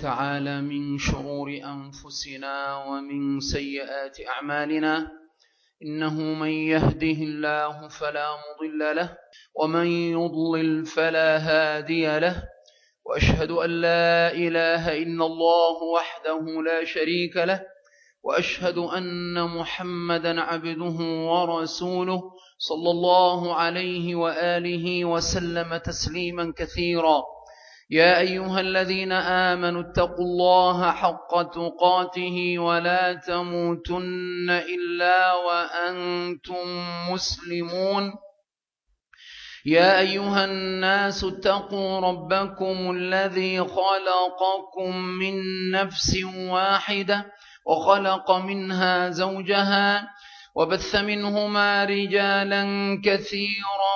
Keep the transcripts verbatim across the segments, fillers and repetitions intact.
تعالى من شرور أنفسنا ومن سيئات أعمالنا، إنه من يهده الله فلا مضل له ومن يضلل فلا هادي له، وأشهد أن لا إله إلا الله وحده لا شريك له، وأشهد أن محمدا عبده ورسوله صلى الله عليه وآله وسلم تسليما كثيرا. يا أيها الذين آمنوا اتقوا الله حق تقاته ولا تموتن إلا وأنتم مسلمون. يا أيها الناس اتقوا ربكم الذي خلقكم من نفس واحدة وخلق منها زوجها وبث منهما رجالا كثيرا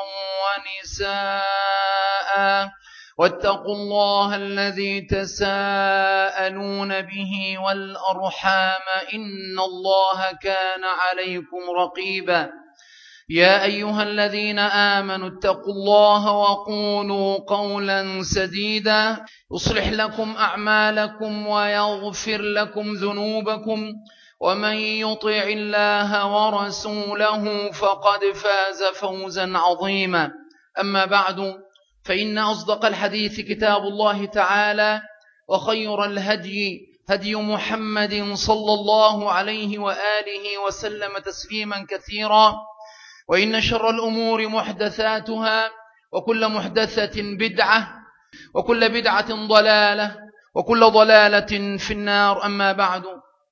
ونساء، واتقوا الله الذي تساءلون به والأرحام إن الله كان عليكم رقيبا. يا أيها الذين آمنوا اتقوا الله وقولوا قولا سديدا يصلح لكم أعمالكم ويغفر لكم ذنوبكم، ومن يطع الله ورسوله فقد فاز فوزا عظيما. أما بعد، فإن أصدق الحديث كتاب الله تعالى، وخير الهدي هدي محمد صلى الله عليه وآله وسلم تسليما كثيرا، وإن شر الأمور محدثاتها، وكل محدثة بدعة، وكل بدعة ضلالة، وكل ضلالة في النار. أما بعد،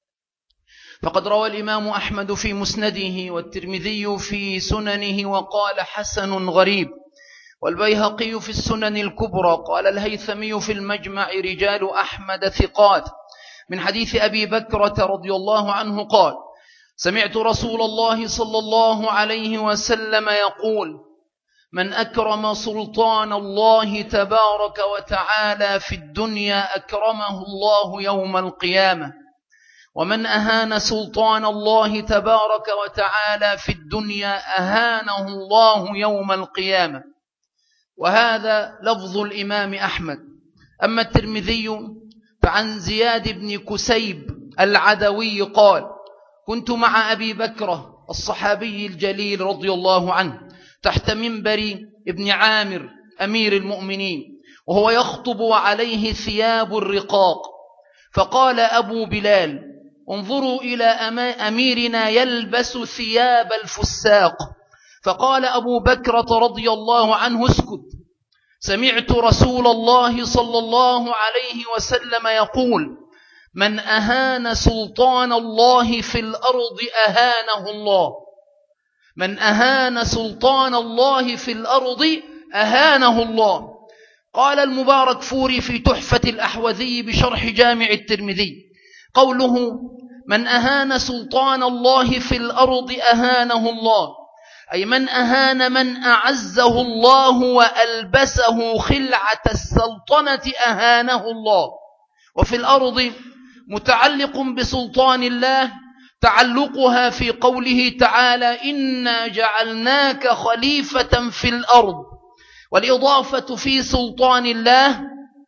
فقد روى الإمام أحمد في مسنده، والترمذي في سننه وقال حسن غريب، والبيهقي في السنن الكبرى، قال الهيثمي في المجمع رجال أحمد ثقات، من حديث أبي بكرة رضي الله عنه قال: سمعت رسول الله صلى الله عليه وسلم يقول: من أكرم سلطان الله تبارك وتعالى في الدنيا أكرمه الله يوم القيامة، ومن أهان سلطان الله تبارك وتعالى في الدنيا أهانه الله يوم القيامة. وهذا لفظ الإمام أحمد. أما الترمذي فعن زياد بن كسيب العدوي قال: كنت مع أبي بكرة الصحابي الجليل رضي الله عنه تحت منبر ابن عامر أمير المؤمنين، وهو يخطب عليه ثياب الرقاق، فقال أبو بلال: انظروا إلى أميرنا يلبس ثياب الفساق. فقال أبو بكرة رضي الله عنه: اسكت، سمعت رسول الله صلى الله عليه وسلم يقول: من أهان سلطان الله في الأرض أهانه الله. من أهان سلطان الله في الأرض أهانه الله. قال المباركفوري في تحفة الأحوذي بشرح جامع الترمذي: قوله من أهان سلطان الله في الأرض أهانه الله، أي من أهان من أعزه الله وألبسه خلعة السلطنة أهانه الله. وفي الأرض متعلق بسلطان الله، تعلقها في قوله تعالى: إنا جعلناك خليفة في الأرض. والإضافة في سلطان الله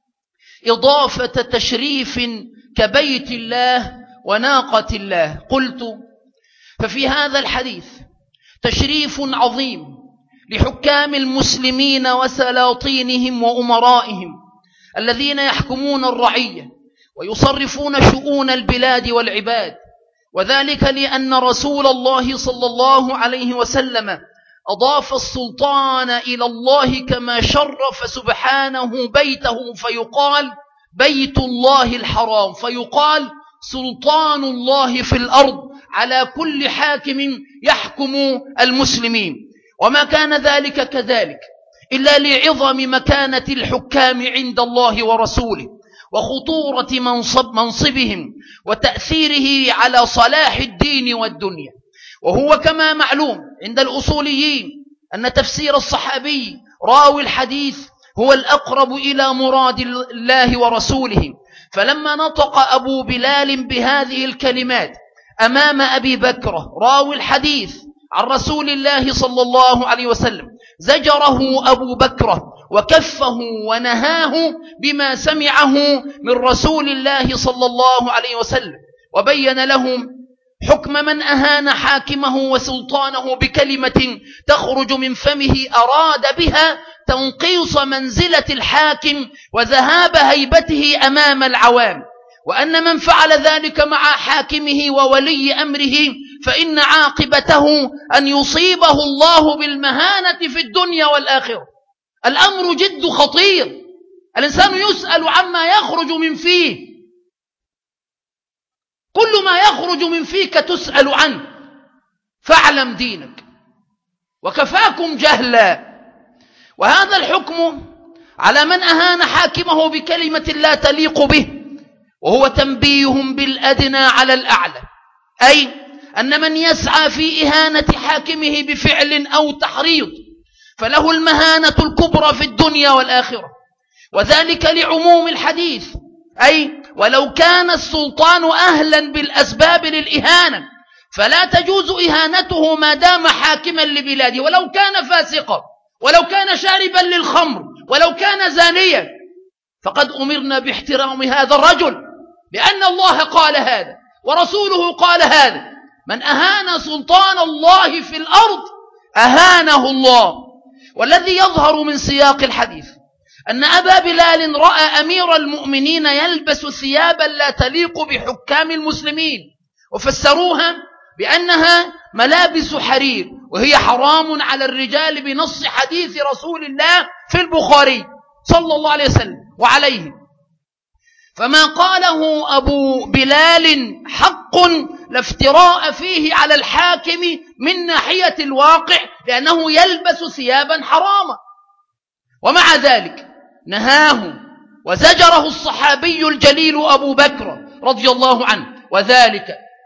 إضافة تشريف كبيت الله وناقة الله. قلت: ففي هذا الحديث تشريف عظيم لحكام المسلمين وسلاطينهم وأمرائهم الذين يحكمون الرعية ويصرفون شؤون البلاد والعباد، وذلك لأن رسول الله صلى الله عليه وسلم أضاف السلطان إلى الله، كما شرف سبحانه بيته فيقال بيت الله الحرام، فيقال سلطان الله في الأرض على كل حاكم يحكم المسلمين. وما كان ذلك كذلك إلا لعظم مكانة الحكام عند الله ورسوله، وخطورة منصب منصبهم وتأثيره على صلاح الدين والدنيا. وهو كما معلوم عند الأصوليين أن تفسير الصحابي راوي الحديث هو الأقرب إلى مراد الله ورسوله. فلما نطق أبو بلال بهذه الكلمات أمام أبي بكر راوي الحديث عن رسول الله صلى الله عليه وسلم زجره أبو بكر وكفه ونهاه بما سمعه من رسول الله صلى الله عليه وسلم، وبين لهم حكم من أهان حاكمه وسلطانه بكلمة تخرج من فمه أراد بها تنقيص منزلة الحاكم وذهاب هيبته أمام العوام، وأن من فعل ذلك مع حاكمه وولي أمره فإن عاقبته أن يصيبه الله بالمهانة في الدنيا والآخرة. الأمر جد خطير، الإنسان يسأل عما يخرج من فيه، كل ما يخرج من فيك تسأل عنه، فاعلم دينك وكفاكم جهلا. وهذا الحكم على من أهان حاكمه بكلمة لا تليق به، وهو تنبيه بالأدنى على الأعلى، أي أن من يسعى في إهانة حاكمه بفعل أو تحريض فله المهانة الكبرى في الدنيا والآخرة، وذلك لعموم الحديث، أي ولو كان السلطان أهلا بالأسباب للإهانة فلا تجوز إهانته ما دام حاكما لبلاده، ولو كان فاسقا، ولو كان شاربا للخمر، ولو كان زانيا، فقد أمرنا باحترام هذا الرجل، لأن الله قال هذا ورسوله قال هذا: من أهان سلطان الله في الأرض أهانه الله. والذي يظهر من سياق الحديث أن أبا بلال رأى أمير المؤمنين يلبس ثيابا لا تليق بحكام المسلمين، وفسروها بأنها ملابس حرير، وهي حرام على الرجال بنص حديث رسول الله في البخاري صلى الله عليه وسلم وعليه. فما قاله أبو بلال حق لافتراء فيه على الحاكم من ناحية الواقع، لأنه يلبس ثيابا حراما، ومع ذلك نهاه وزجره الصحابي الجليل أبو بكر رضي الله عنه، وذلك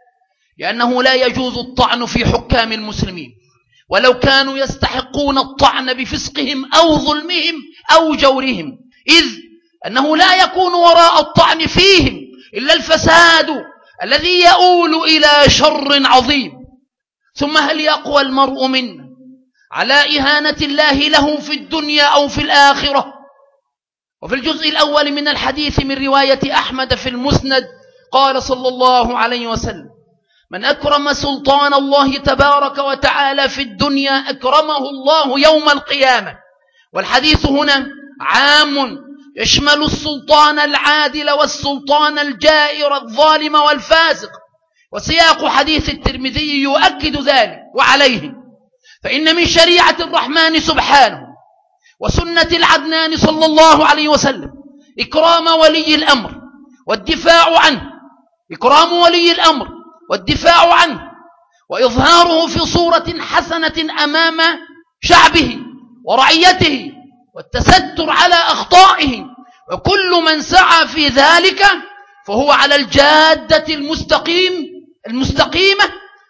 لأنه لا يجوز الطعن في حكام المسلمين ولو كانوا يستحقون الطعن بفسقهم أو ظلمهم أو جورهم، إذ أنه لا يكون وراء الطعن فيهم إلا الفساد الذي يؤول إلى شر عظيم. ثم هل يقوى المرء منا على إهانة الله له في الدنيا أو في الآخرة؟ وفي الجزء الأول من الحديث من رواية أحمد في المسند قال صلى الله عليه وسلم: من أكرم سلطان الله تبارك وتعالى في الدنيا أكرمه الله يوم القيامة. والحديث هنا عام يشمل السلطان العادل والسلطان الجائر الظالم والفاسق، وسياق حديث الترمذي يؤكد ذلك وعليه، فإن من شريعة الرحمن سبحانه وسنة العدنان صلى الله عليه وسلم إكرام ولي الأمر والدفاع عنه، إكرام ولي الأمر والدفاع عنه وإظهاره في صورة حسنة أمام شعبه ورعيته والتستر على أخطائه، وكل من سعى في ذلك فهو على الجادة المستقيم المستقيمة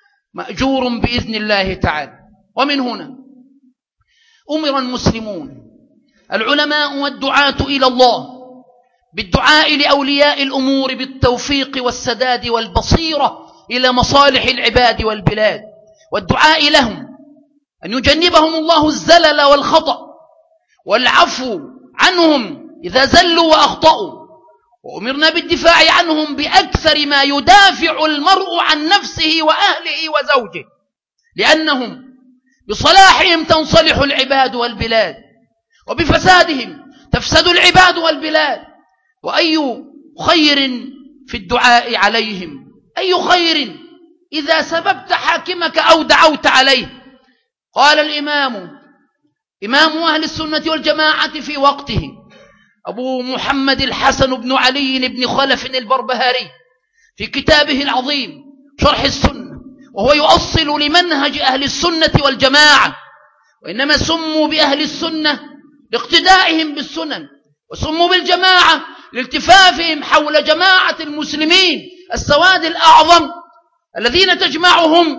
مأجور بإذن الله تعالى. ومن هنا أمر المسلمون العلماء والدعاة إلى الله بالدعاء لأولياء الأمور بالتوفيق والسداد والبصيرة إلى مصالح العباد والبلاد، والدعاء لهم أن يجنبهم الله الزلل والخطأ والعفو عنهم إذا زلوا وأخطأوا، وأمرنا بالدفاع عنهم بأكثر ما يدافع المرء عن نفسه وأهله وزوجه، لأنهم بصلاحهم تنصلح العباد والبلاد، وبفسادهم تفسد العباد والبلاد. وأي خير في الدعاء عليهم، أي خير إذا سببت حاكمك أو دعوت عليه. قال الإمام إمام أهل السنة والجماعة في وقته أبو محمد الحسن بن علي بن خلف البربهاري في كتابه العظيم شرح السنة، وهو يؤصل لمنهج أهل السنة والجماعة، وإنما سموا بأهل السنة لاقتدائهم بالسنن، وسموا بالجماعة لالتفافهم حول جماعة المسلمين السواد الأعظم الذين تجمعهم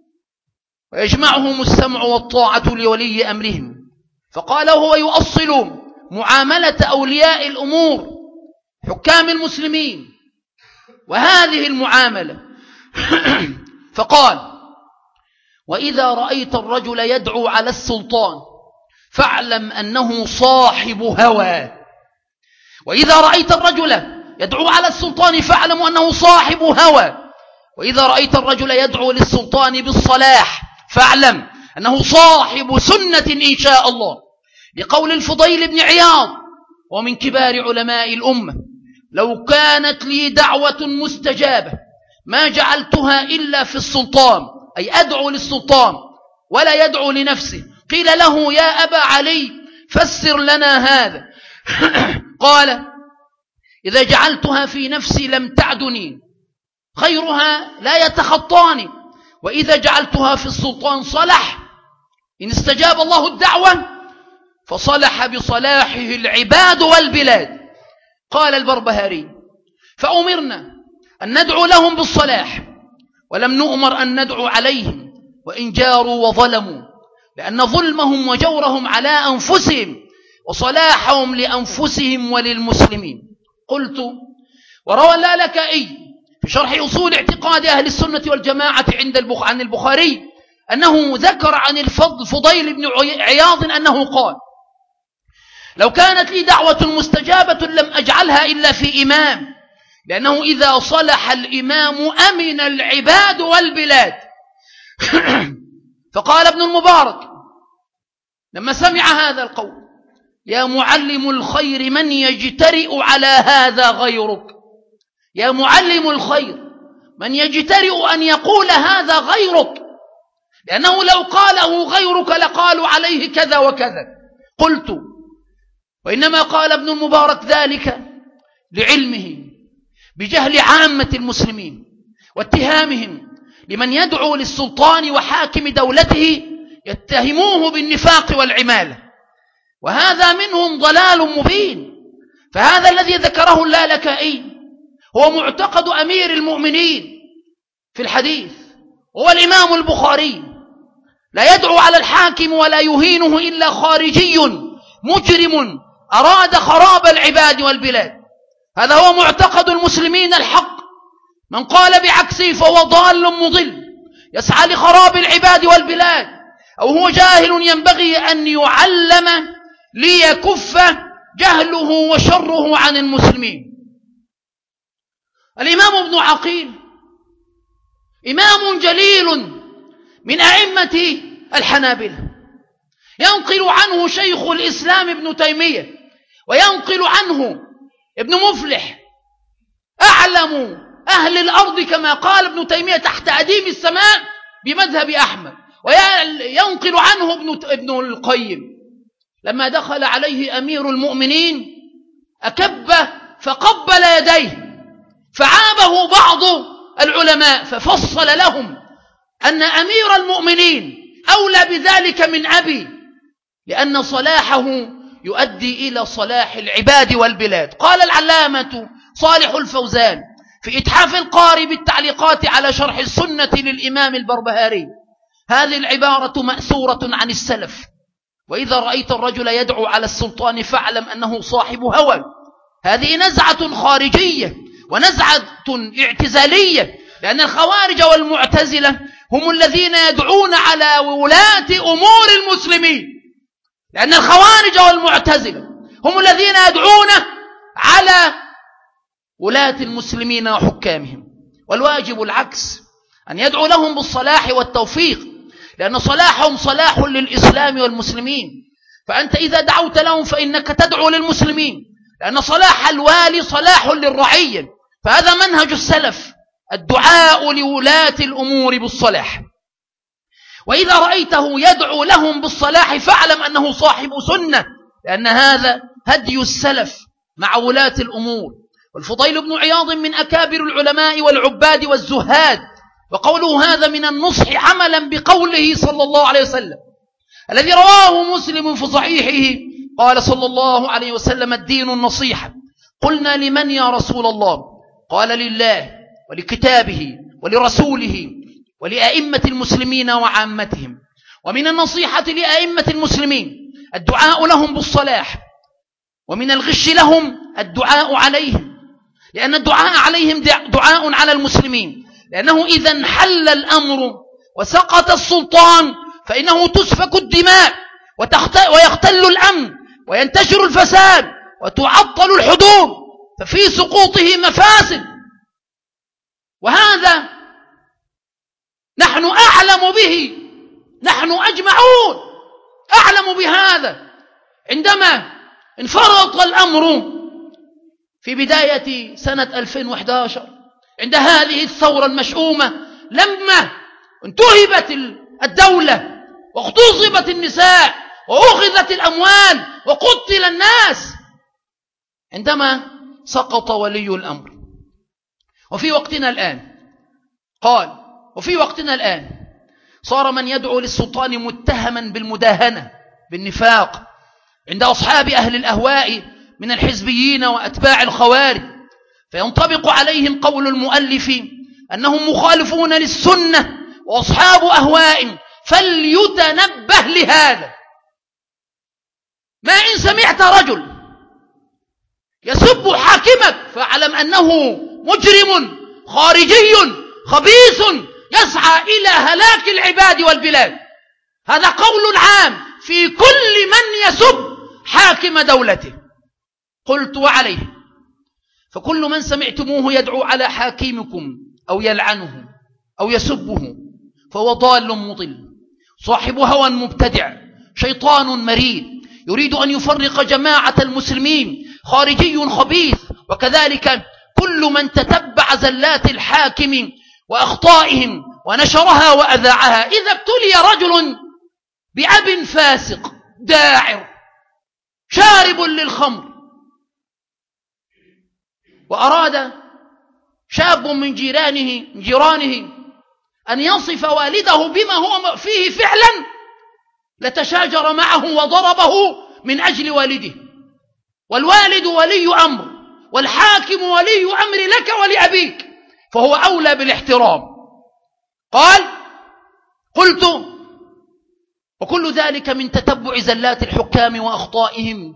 ويجمعهم السمع والطاعة لولي أمرهم. فقال هو يؤصل معاملة أولياء الأمور حكام المسلمين وهذه المعاملة فقال: وإذا رأيت الرجل يدعو على السلطان فاعلم أنه صاحب هوى. وإذا رأيت الرجل يدعو على السلطان فاعلم أنه صاحب هوى. وإذا رأيت الرجل يدعو للسلطان بالصلاح فاعلم أنه صاحب سنة إن شاء الله. لقول الفضيل بن عياض ومن كبار علماء الأمة: لو كانت لي دعوة مستجابة ما جعلتها إلا في السلطان، أي أدعو للسلطان ولا يدعو لنفسه. قيل له: يا أبا علي فسر لنا هذا. قال: إذا جعلتها في نفسي لم تعدني، خيرها لا يتخطاني، وإذا جعلتها في السلطان صلح. إن استجاب الله الدعوة فصلح بصلاحه العباد والبلاد. قال البربهاري: فأمرنا أن ندعو لهم بالصلاح ولم نؤمر أن ندعو عليهم وإن جاروا وظلموا، لأن ظلمهم وجورهم على أنفسهم وصلاحهم لأنفسهم وللمسلمين. قلت: وروى اللالكائي في شرح أصول اعتقاد أهل السنة والجماعة عند عن البخاري أنه ذكر عن الفضيل بن عياض أنه قال: لو كانت لي دعوة مستجابة لم أجعلها إلا في إمام، لأنه إذا صلح الإمام أمن العباد والبلاد. فقال ابن المبارك لما سمع هذا القول: يا معلم الخير من يجترئ على هذا غيرك؟ يا معلم الخير من يجترئ أن يقول هذا غيرك؟ لأنه لو قاله غيرك لقالوا عليه كذا وكذا. قلت: وإنما قال ابن المبارك ذلك لعلمه بجهل عامة المسلمين واتهامهم لمن يدعو للسلطان وحاكم دولته، يتهموه بالنفاق والعمالة، وهذا منهم ضلال مبين. فهذا الذي ذكره اللالكائي هو معتقد أمير المؤمنين في الحديث، هو الإمام البخاري: لا يدعو على الحاكم ولا يهينه إلا خارجي مجرم أراد خراب العباد والبلاد. هذا هو معتقد المسلمين الحق. من قال بعكسه فهو ضال مضل يسعى لخراب العباد والبلاد، أو هو جاهل ينبغي أن يعلم ليكف جهله وشره عن المسلمين. الإمام ابن عقيل إمام جليل من أئمة الحنابلة، ينقل عنه شيخ الإسلام ابن تيمية، وينقل عنه ابن مفلح أعلم أهل الأرض كما قال ابن تيمية تحت أديم السماء بمذهب أحمد. وينقل عنه ابن, ابن القيم لما دخل عليه أمير المؤمنين أكب فقبل يديه، فعابه بعض العلماء ففصل لهم أن أمير المؤمنين أولى بذلك من أبي، لأن صلاحه يؤدي إلى صلاح العباد والبلاد. قال العلامة صالح الفوزان في إتحاف القاري بالتعليقات على شرح السنة للإمام البربهاري: هذه العبارة مأثورة عن السلف: وإذا رأيت الرجل يدعو على السلطان فاعلم أنه صاحب هوى. هذه نزعة خارجية ونزعة اعتزالية، لأن الخوارج والمعتزلة هم الذين يدعون على ولاة أمور المسلمين، لأن الخوارج والمعتزلة هم الذين يدعون على ولاة المسلمين وحكامهم. والواجب العكس، أن يدعو لهم بالصلاح والتوفيق، لأن صلاحهم صلاح للإسلام والمسلمين. فأنت إذا دعوت لهم فإنك تدعو للمسلمين، لأن صلاح الوالي صلاح للرعية. فهذا منهج السلف، الدعاء لولاة الأمور بالصلاح. وإذا رأيته يدعو لهم بالصلاح فاعلم أنه صاحب سنة، لأن هذا هدي السلف مع ولاة الأمور. والفضيل بن عياض من أكابر العلماء والعباد والزهاد، وقوله هذا من النصح عملا بقوله صلى الله عليه وسلم الذي رواه مسلم في صحيحه: قال صلى الله عليه وسلم: الدين النصيحة. قلنا: لمن يا رسول الله؟ قال: لله ولكتابه ولرسوله ولأئمة المسلمين وعامتهم. ومن النصيحة لأئمة المسلمين الدعاء لهم بالصلاح، ومن الغش لهم الدعاء عليهم، لأن الدعاء عليهم دعاء على المسلمين، لأنه إذا انحل الأمر وسقط السلطان فإنه تسفك الدماء ويختل الأمن وينتشر الفساد وتعطل الحدود، ففي سقوطه مفاسد، وهذا نحن أعلم به، نحن أجمعون أعلم بهذا. عندما انفرط الأمر في بداية سنة ألفين وأحد عشر عند هذه الثورة المشؤومة، لما انتهبت الدولة واغتصبت النساء وأخذت الأموال وقتل الناس، عندما سقط ولي الأمر، وفي وقتنا الآن قال وفي وقتنا الآن صار من يدعو للسلطان متهما بالمداهنة بالنفاق عند أصحاب أهل الأهواء من الحزبيين وأتباع الخوارج، فينطبق عليهم قول المؤلف أنهم مخالفون للسنة وأصحاب أهواء، فليتنبه لهذا. ما إن سمعت رجل يسب حاكمك فاعلم أنه مجرم خارجي خبيث يسعى إلى هلاك العباد والبلاد. هذا قول عام في كل من يسب حاكم دولته. قلت وعليه فكل من سمعتموه يدعو على حاكمكم أو يلعنه أو يسبه فهو ضال مضل، صاحب هوى مبتدع، شيطان مريد يريد أن يفرق جماعة المسلمين، خارجي خبيث. وكذلك كل من تتبع زلات الحاكم وأخطائهم ونشرها وأذاعها. إذا ابتلي رجل بأب فاسق داعر شارب للخمر وأراد شاب من جيرانه من جيرانه أن يصف والده بما هو فيه فعلا، لتشاجر معه وضربه من أجل والده، والوالد ولي أمر والحاكم ولي أمر لك ولأبيك، فهو أولى بالاحترام. قال قلت وكل ذلك من تتبع زلات الحكام وأخطائهم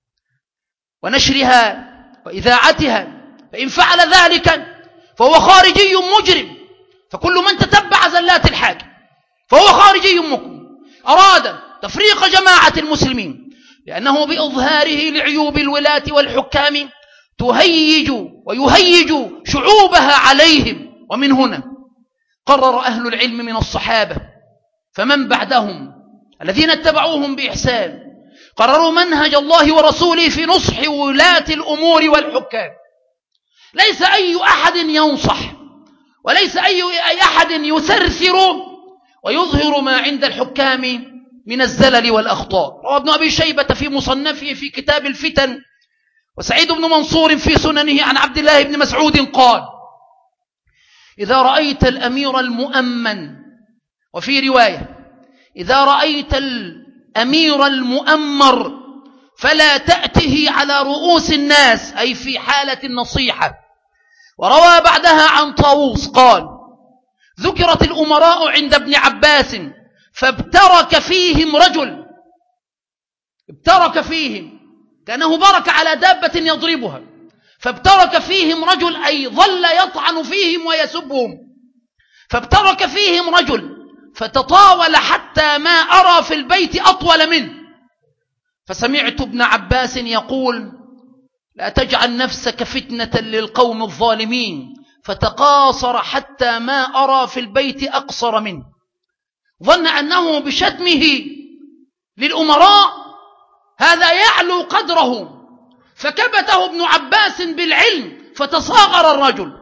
ونشرها وإذاعتها، فإن فعل ذلك فهو خارجي مجرم. فكل من تتبع زلات الحاكم فهو خارجي مجرم أراد تفريق جماعة المسلمين، لأنه بإظهاره لعيوب الولاة والحكام تهيج ويهيج شعوبها عليهم. ومن هنا قرر أهل العلم من الصحابة فمن بعدهم الذين اتبعوهم بإحسان قرروا منهج الله ورسوله في نصح ولاة الأمور والحكام. ليس أي أحد ينصح، وليس أي أحد يثرثر ويظهر ما عند الحكام من الزلل والأخطاء. روى ابن أبي شيبة في مصنفه في كتاب الفتن، وسعيد بن منصور في سننه عن عبد الله بن مسعود قال: إذا رأيت الأمير المؤمن، وفي رواية إذا رأيت الأمير المؤمر فلا تأته على رؤوس الناس، أي في حالة النصيحة. وروى بعدها عن طاووس قال: ذكرت الأمراء عند ابن عباس فابترك فيهم رجل، ابترك فيهم كأنه برك على دابة يضربها، فابترك فيهم رجل أي ظل يطعن فيهم ويسبهم، فابترك فيهم رجل فتطاول حتى ما أرى في البيت أطول منه، فسمعت ابن عباس يقول: لا تجعل نفسك فتنة للقوم الظالمين، فتقاصر حتى ما أرى في البيت أقصر منه. ظن أنه بشتمه للأمراء هذا يعلو قدره، فكبته ابن عباس بالعلم فتصاغر الرجل.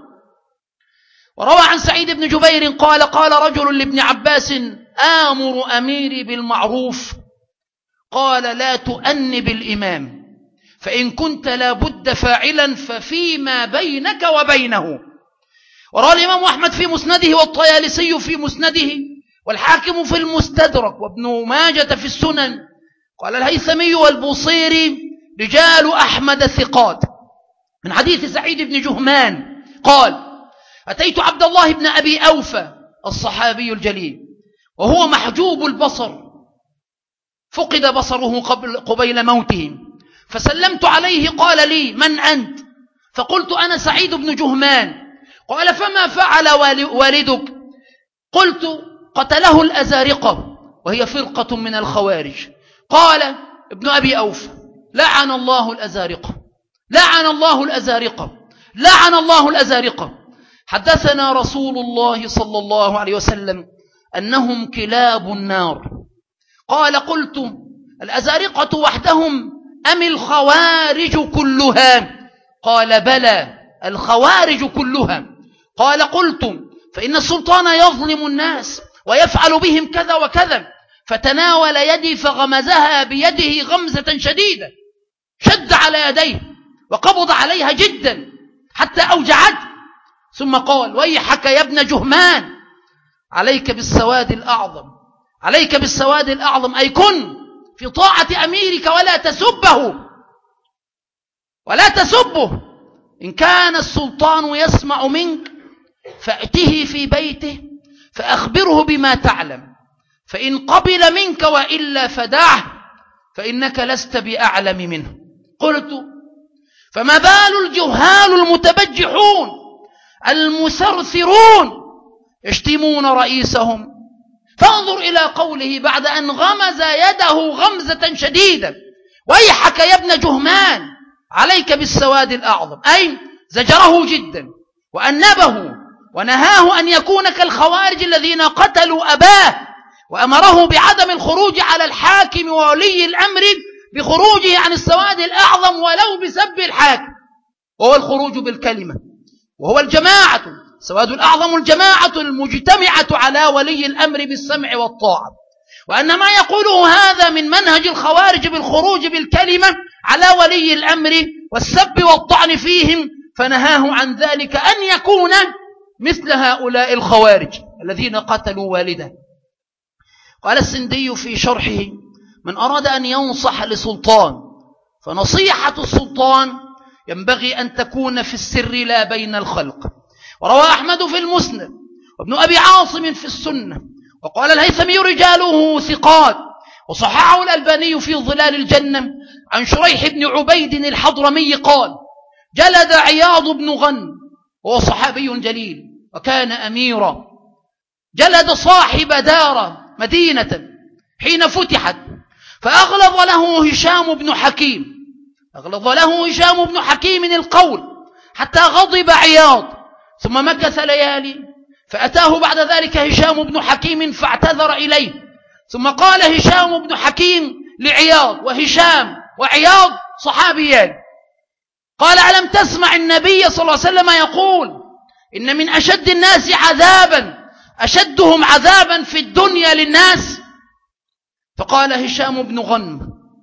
وروى عن سعيد بن جبير قال: قال رجل لابن عباس: آمر أميري بالمعروف، قال: لا تؤنب الإمام، فإن كنت لا بد فاعلا ففيما بينك وبينه. وروى الإمام أحمد في مسنده والطيالسي في مسنده والحاكم في المستدرك وابن ماجة في السنن. قال الهيثمي والبوصيري: رجال أحمد ثقات. من حديث سعيد بن جهمان قال: أتيت عبد الله بن أبي أوفى الصحابي الجليل وهو محجوب البصر، فقد بصره قبل قبيل موته، فسلمت عليه قال لي: من أنت؟ فقلت: أنا سعيد بن جهمان. قال: فما فعل والدك؟ قلت: قتله الأزارقة وهي فرقة من الخوارج. قال ابن أبي أوفى: لعن الله الأزارقة، لعن الله الأزارقة، لعن الله الأزارقة. حدثنا رسول الله صلى الله عليه وسلم أنهم كلاب النار. قال: قلت: الأزارقة وحدهم أم الخوارج كلها؟ قال: بلى، الخوارج كلها. قال: قلت: فإن السلطان يظلم الناس ويفعل بهم كذا وكذا. فتناول يدي فغمزها بيده غمزة شديدة، شد على يديه وقبض عليها جدا حتى أوجعته، ثم قال: ويحك يا ابن جهمان، عليك بالسواد الأعظم، عليك بالسواد الأعظم، أي كن في طاعة أميرك ولا تسبه، ولا تسبه. إن كان السلطان يسمع منك فأته في بيته فأخبره بما تعلم، فإن قبل منك وإلا فدعه، فإنك لست بأعلم منه. قلت: فما بال الجهال المتبجحون المسرسرون يشتمون رئيسهم؟ فانظر إلى قوله بعد أن غمز يده غمزة شديدة: ويحك يا ابن جهمان، عليك بالسواد الأعظم، أي زجره جدا وأنبه ونهاه أن يكون كالخوارج الذين قتلوا أباه، وأمره بعدم الخروج على الحاكم وولي الأمر بخروجه عن السواد الأعظم ولو بسب الحاكم، وهو الخروج بالكلمة، وهو الجماعة. السواد الأعظم الجماعة المجتمعة على ولي الأمر بالسمع والطاعة. وأن ما يقوله هذا من منهج الخوارج بالخروج بالكلمة على ولي الأمر والسب والطعن فيهم، فنهاه عن ذلك أن يكون مثل هؤلاء الخوارج الذين قتلوا والده. قال السندي في شرحه: من أراد أن ينصح لسلطان فنصيحة السلطان ينبغي أن تكون في السر لا بين الخلق. وروى أحمد في المسند وابن أبي عاصم في السنة، وقال الهيثمي رجاله ثقات، وصححه الألباني في ظلال الجنة عن شريح بن عبيد الحضرمي قال: جلد عياض بن غنم، وهو صحابي جليل وكان أميرا، جلد صاحب دار مدينة حين فتحت، فأغلظ له هشام بن حكيم، أغلظ له هشام بن حكيم القول حتى غضب عياض، ثم مكث ليالي، فأتاه بعد ذلك هشام بن حكيم فاعتذر إليه، ثم قال هشام بن حكيم لعياض، وهشام وعياض صحابيان، قال: ألم تسمع النبي صلى الله عليه وسلم يقول: إن من أشد الناس عذابا أشدهم عذابا في الدنيا للناس؟ فقال هشام بن غنم: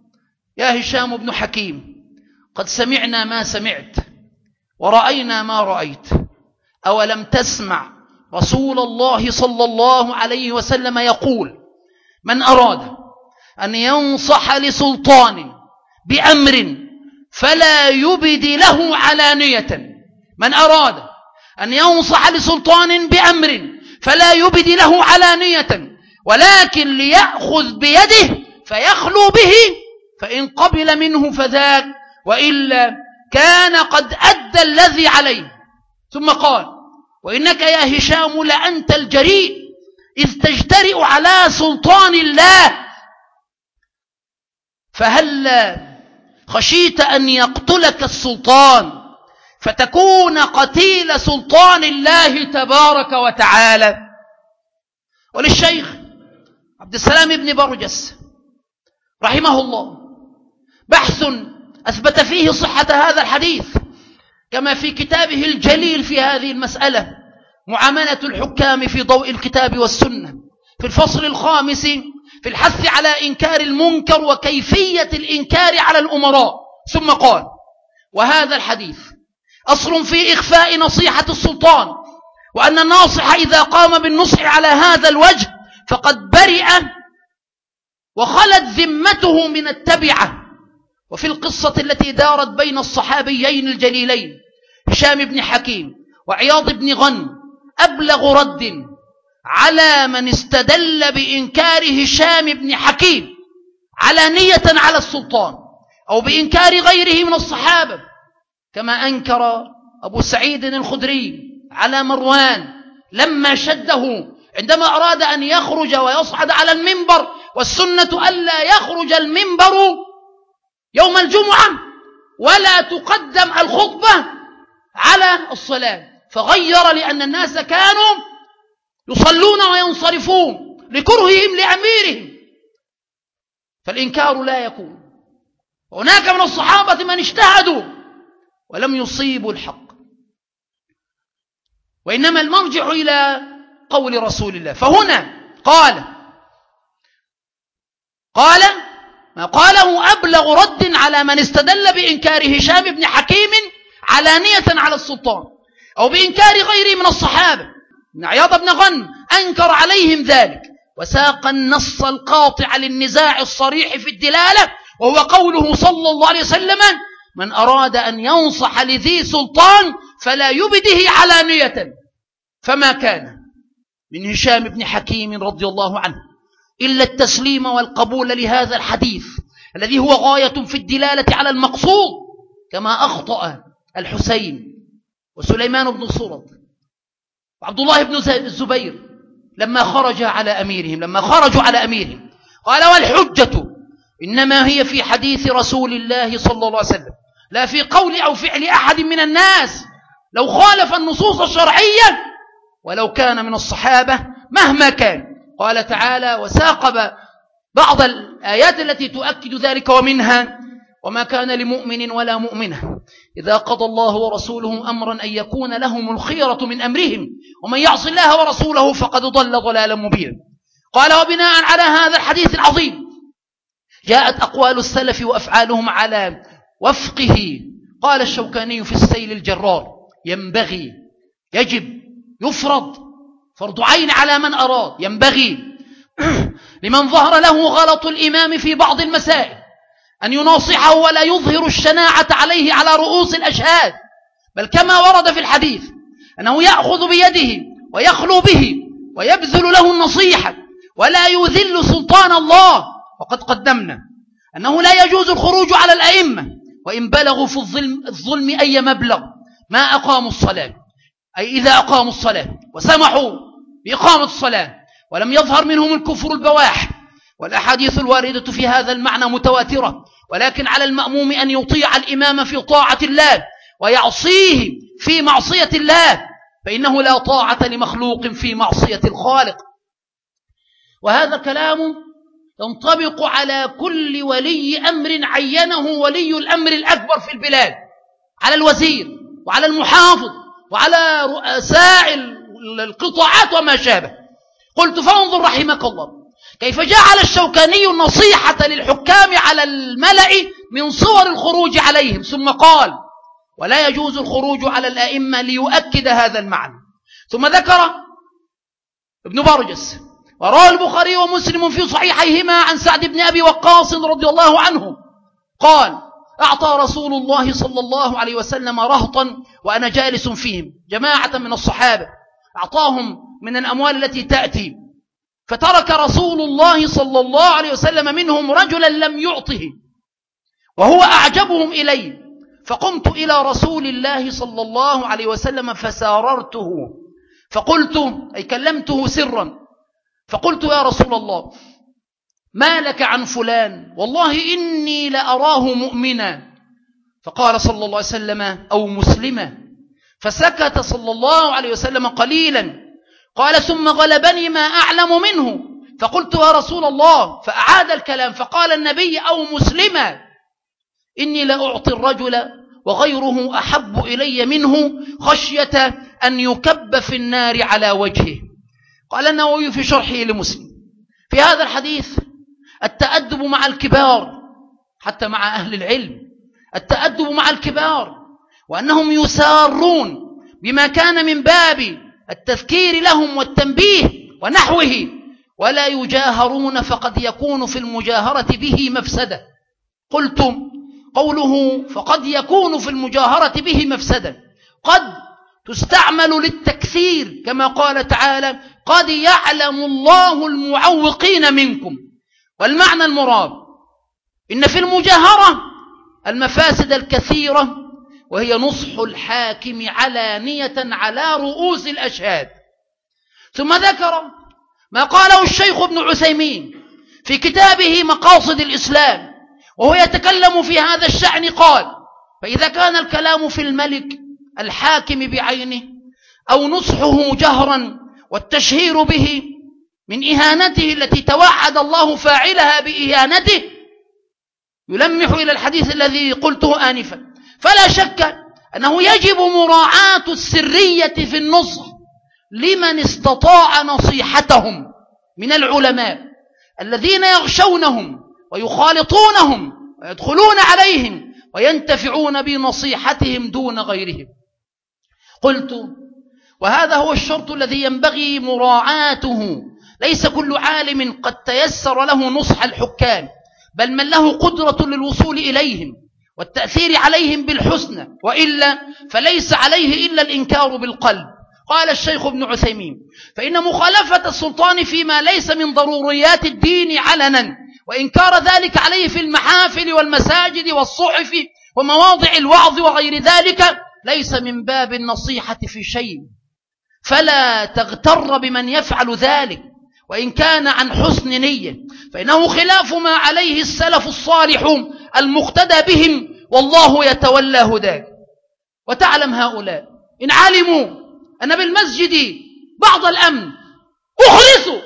يا هشام بن حكيم، قد سمعنا ما سمعت ورأينا ما رأيت، أولم تسمع رسول الله صلى الله عليه وسلم يقول: من أراد أن ينصح لسلطان بأمر فلا يبد له علانية، من أراد أن ينصح لسلطان بأمر فلا يبد له علانية، ولكن ليأخذ بيده فيخلو به، فإن قبل منه فذاك، وإلا كان قد أدى الذي عليه. ثم قال: وإنك يا هشام لأنت الجريء إذ تجترئ على سلطان الله، فهل خشيت أن يقتلك السلطان فتكون قتيل سلطان الله تبارك وتعالى؟ وللشيخ عبد السلام بن برجس رحمه الله بحث أثبت فيه صحة هذا الحديث، كما في كتابه الجليل في هذه المسألة معاملة الحكام في ضوء الكتاب والسنة، في الفصل الخامس في الحث على إنكار المنكر وكيفية الإنكار على الأمراء. ثم قال: وهذا الحديث أصل في إخفاء نصيحة السلطان، وأن الناصح إذا قام بالنصح على هذا الوجه فقد برئ وخلت ذمته من التبعة. وفي القصة التي دارت بين الصحابيين الجليلين هشام بن حكيم وعياض بن غنم أبلغ رد على من استدل بإنكار هشام بن حكيم علانية على السلطان، أو بإنكار غيره من الصحابة، كما أنكر أبو سعيد الخدري على مروان لما شده عندما أراد أن يخرج ويصعد على المنبر، والسنة ألا يخرج المنبر يوم الجمعة ولا تقدم الخطبة على الصلاة، فغير لأن الناس كانوا يصلون وينصرفون لكرههم لأميرهم، فالإنكار لا يكون. هناك من الصحابة من اجتهدوا ولم يصيبوا الحق، وإنما المرجع إلى قول رسول الله. فهنا قال قال ما قاله أبلغ رد على من استدل بإنكار هشام بن حكيم علانية على السلطان، أو بإنكار غيره من الصحابة. ابن عياض بن غنم أنكر عليهم ذلك، وساق النص القاطع للنزاع الصريح في الدلالة، وهو قوله صلى الله عليه وسلم: من أراد أن ينصح لذي سلطان فلا يبده علانية. فما كان من هشام بن حكيم رضي الله عنه إلا التسليم والقبول لهذا الحديث الذي هو غاية في الدلالة على المقصود، كما أخطأ الحسين وسليمان بن صورة وعبد الله بن الزبير لما خرج على أميرهم لما خرجوا على أميرهم. قال: والحجة إنما هي في حديث رسول الله صلى الله عليه وسلم، لا في قول أو فعل أحد من الناس لو خالف النصوص الشرعية ولو كان من الصحابة مهما كان. قال تعالى وساق بعض الآيات التي تؤكد ذلك، ومنها: وما كان لمؤمن ولا مؤمنة إذا قضى الله ورسوله أمرا أن يكون لهم الخيرة من أمرهم ومن يعص الله ورسوله فقد ضل ضلالا مبينا. قال: وبناء على هذا الحديث العظيم جاءت أقوال السلف وأفعالهم على وفقه. قال الشوكاني في السيل الجرار: ينبغي يجب يفرض فرض عين على من أراد، ينبغي لمن ظهر له غلط الإمام في بعض المسائل أن يناصحه ولا يظهر الشناعة عليه على رؤوس الأشهاد، بل كما ورد في الحديث أنه يأخذ بيده ويخلو به ويبذل له النصيحة ولا يذل سلطان الله. وقد قدمنا أنه لا يجوز الخروج على الأئمة وإن بلغوا في الظلم, الظلم أي مبلغ ما أقاموا الصلاة، أي إذا أقاموا الصلاة وسمحوا بإقامة الصلاة ولم يظهر منهم الكفر البواح. والأحاديث الواردة في هذا المعنى متواترة، ولكن على المأموم أن يطيع الإمام في طاعة الله ويعصيه في معصية الله، فإنه لا طاعة لمخلوق في معصية الخالق. وهذا كلام ينطبق على كل ولي أمر عينه ولي الأمر الأكبر في البلاد، على الوزير وعلى المحافظ وعلى رؤساء القطاعات وما شابه. قلت: فانظر رحمك الله كيف جعل الشوكاني النصيحة للحكام على الملأ من صور الخروج عليهم، ثم قال: ولا يجوز الخروج على الأئمة ليؤكد هذا المعنى. ثم ذكر ابن برجس وروى البخاري ومسلم في صحيحيهما عن سعد بن أبي وقاص رضي الله عنه قال: أعطى رسول الله صلى الله عليه وسلم رهطا وأنا جالس فيهم، جماعة من الصحابة أعطاهم من الأموال التي تأتي، فترك رسول الله صلى الله عليه وسلم منهم رجلا لم يعطه وهو أعجبهم إليه، فقمت إلى رسول الله صلى الله عليه وسلم فساررته فقلت، أي كلمته سرا، فقلت: يا رسول الله ما لك عن فلان؟ والله إني لأراه مؤمنا. فقال صلى الله عليه وسلم: أو مسلما. فسكت صلى الله عليه وسلم قليلا، قال: ثم غلبني ما أعلم منه، فقلت: يا رسول الله، فأعاد الكلام، فقال النبي: أو مسلما. إني لأعطي الرجل وغيره أحب إلي منه خشية أن يكب في النار على وجهه. قال النووي في شرحه لمسلم: في هذا الحديث التأدب مع الكبار، حتى مع أهل العلم، التأدب مع الكبار، وأنهم يسارون بما كان من باب التذكير لهم والتنبيه ونحوه، ولا يجاهرون فقد يكون في المجاهرة به مفسدة. قلت: قوله فقد يكون في المجاهرة به مفسدة قد تستعمل للتكثير، كما قال تعالى: قد يعلم الله المعوقين منكم. والمعنى المراد إن في المجاهرة المفاسد الكثيرة، وهي نصح الحاكم علانية على رؤوس الأشهاد. ثم ذكر ما قاله الشيخ ابن عثيمين في كتابه مقاصد الإسلام وهو يتكلم في هذا الشأن، قال: فإذا كان الكلام في الملك الحاكم بعينه أو نصحه جهرا والتشهير به من إهانته التي توعد الله فاعلها بإهانته، يلمح إلى الحديث الذي قلته آنفا، فلا شك أنه يجب مراعاة السرية في النصح لمن استطاع نصيحتهم من العلماء الذين يغشونهم ويخالطونهم ويدخلون عليهم وينتفعون بنصيحتهم دون غيرهم. قلت: وهذا هو الشرط الذي ينبغي مراعاته. ليس كل عالم قد تيسر له نصح الحكام، بل من له قدرة للوصول إليهم والتأثير عليهم بالحسنى، وإلا فليس عليه إلا الإنكار بالقلب. قال الشيخ ابن عثيمين: فإن مخالفة السلطان فيما ليس من ضروريات الدين علنا وإنكار ذلك عليه في المحافل والمساجد والصحف ومواضع الوعظ وغير ذلك ليس من باب النصيحة في شيء، فلا تغتر بمن يفعل ذلك وإن كان عن حسن نية، فإنه خلاف ما عليه السلف الصالح المقتدى بهم، والله يتولى هداك. وتعلم هؤلاء إن علموا أن بالمسجد بعض الأمن أخلصوا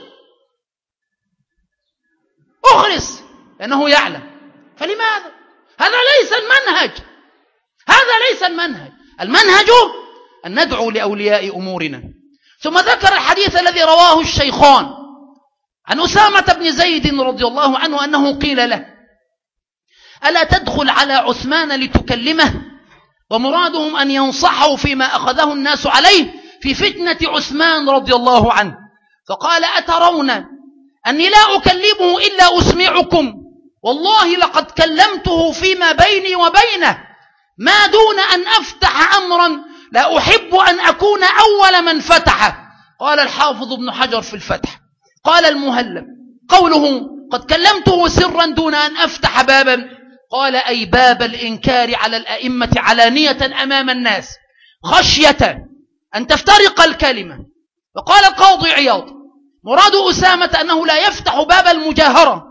أخلص لأنه يعلم. فلماذا؟ هذا ليس المنهج، هذا ليس المنهج. المنهج أن ندعو لأولياء أمورنا. ثم ذكر الحديث الذي رواه الشيخان عن أسامة بن زيد رضي الله عنه أنه قيل له: ألا تدخل على عثمان لتكلمه؟ ومرادهم أن ينصحوا فيما أخذه الناس عليه في فتنة عثمان رضي الله عنه. فقال: أترون أني لا أكلمه إلا أسمعكم؟ والله لقد كلمته فيما بيني وبينه، ما دون أن أفتح أمرا لا أحب أن أكون أول من فتحه. قال الحافظ ابن حجر في الفتح. قال المهلب: قوله قد كلمته سرا دون أن أفتح بابا، قال: أي باب الإنكار على الأئمة علانية أمام الناس خشية أن تفترق الكلمة. وقال القاضي عياض: مراد أسامة أنه لا يفتح باب المجاهرة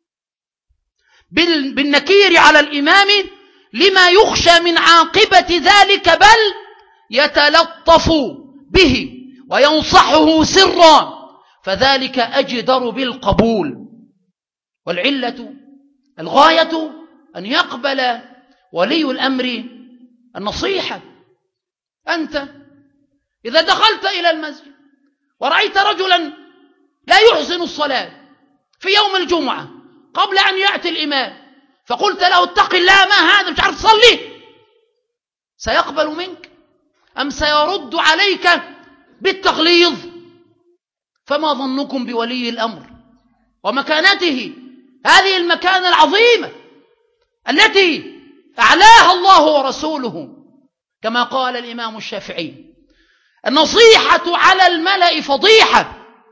بالنكير على الإمام لما يخشى من عاقبة ذلك، بل يتلطف به وينصحه سرا، فذلك أجدر بالقبول. والعلة الغاية أن يقبل ولي الأمر النصيحة. أنت إذا دخلت إلى المسجد ورأيت رجلا لا يحسن الصلاة في يوم الجمعة قبل أن يأتي الإمام، فقلت له: اتق الله، ما هذا، مش عارف تصلي، سيقبل منك أم سيرد عليك بالتغليظ؟ فما ظنكم بولي الأمر ومكانته، هذه المكانة العظيمة التي أعلاها الله ورسوله، كما قال الإمام الشافعي: النصيحة على الملأ فضيحة.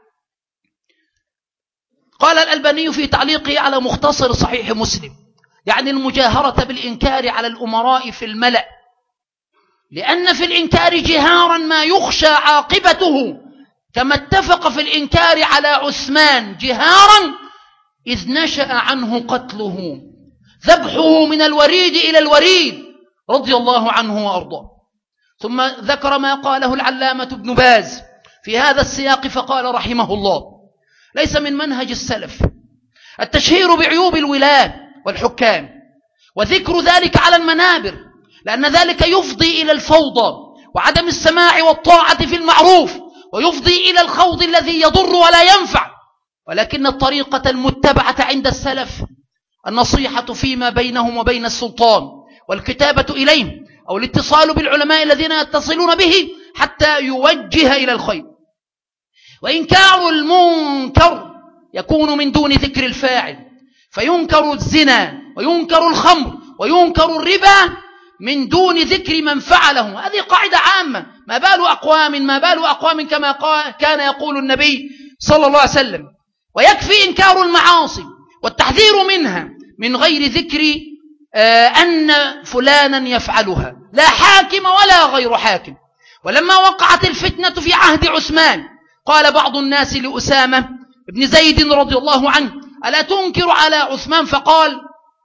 قال الألباني في تعليقه على مختصر صحيح مسلم: يعني المجاهرة بالإنكار على الأمراء في الملأ، لأن في الإنكار جهارا ما يخشى عاقبته، كما اتفق في الإنكار على عثمان جهارا إذ نشأ عنه قتله، ذبحه من الوريد إلى الوريد رضي الله عنه وأرضاه. ثم ذكر ما قاله العلامة ابن باز في هذا السياق فقال رحمه الله: ليس من منهج السلف التشهير بعيوب الولاة والحكام وذكر ذلك على المنابر، لأن ذلك يفضي إلى الفوضى وعدم السماع والطاعة في المعروف، ويفضي إلى الخوض الذي يضر ولا ينفع. ولكن الطريقة المتبعة عند السلف النصيحة فيما بينهم وبين السلطان، والكتابة إليهم أو الاتصال بالعلماء الذين يتصلون به حتى يوجه إلى الخير. وإنكار المنكر يكون من دون ذكر الفاعل، فينكر الزنا وينكر الخمر وينكر الربا من دون ذكر من فعله. هذه قاعدة عامة. ما بال أقوام ما بال أقوام كما كان يقول النبي صلى الله عليه وسلم. ويكفي إنكار المعاصي والتحذير منها من غير ذكر أن فلانا يفعلها، لا حاكم ولا غير حاكم. ولما وقعت الفتنة في عهد عثمان قال بعض الناس لأسامة: بن زيد رضي الله عنه: ألا تنكر على عثمان؟ فقال: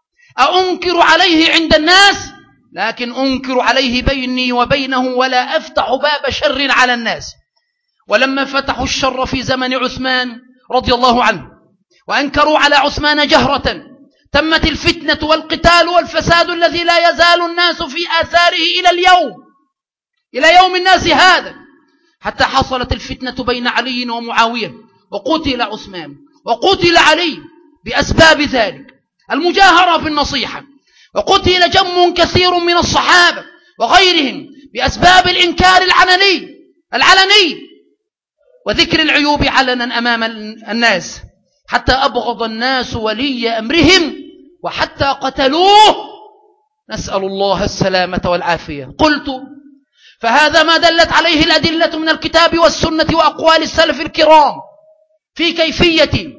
أأنكر عليه عند الناس؟ لكن أنكر عليه بيني وبينه، ولا أفتح باب شر على الناس. ولما فتحوا الشر في زمن عثمان رضي الله عنه وأنكروا على عثمان جهرة، تمت الفتنة والقتال والفساد الذي لا يزال الناس في آثاره إلى اليوم، إلى يوم الناس هذا، حتى حصلت الفتنة بين علي ومعاوية، وقتل عثمان وقتل علي بأسباب ذلك: المجاهرة في النصيحة، وقتل جم كثير من الصحابة وغيرهم بأسباب الإنكار العلني العلني وذكر العيوب علنا أمام الناس، حتى أبغض الناس ولي أمرهم وحتى قتلوه، نسأل الله السلامة والعافية. قلت: فهذا ما دلت عليه الأدلة من الكتاب والسنة وأقوال السلف الكرام في كيفية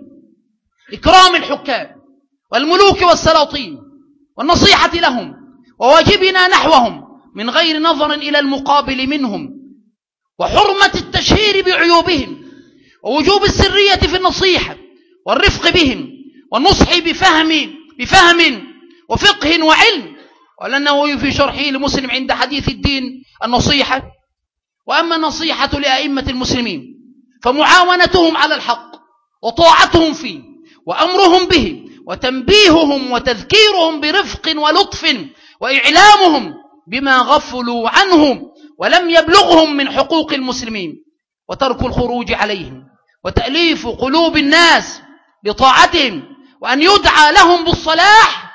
إكرام الحكام والملوك والسلاطين والنصيحة لهم وواجبنا نحوهم من غير نظر إلى المقابل منهم، وحرمة التشهير بعيوبهم، ووجوب السرية في النصيحة والرفق بهم والنصح بفهم بفهم وفقه وعلم. قال النووي في شرحه لمسلم عند حديث الدين النصيحة: وأما النصيحة لأئمة المسلمين فمعاونتهم على الحق وطاعتهم فيه وأمرهم به وتنبيههم وتذكيرهم برفق ولطف وإعلامهم بما غفلوا عنه ولم يبلغهم من حقوق المسلمين، وترك الخروج عليهم، وتأليف قلوب الناس لطاعتهم، وأن يدعى لهم بالصلاح،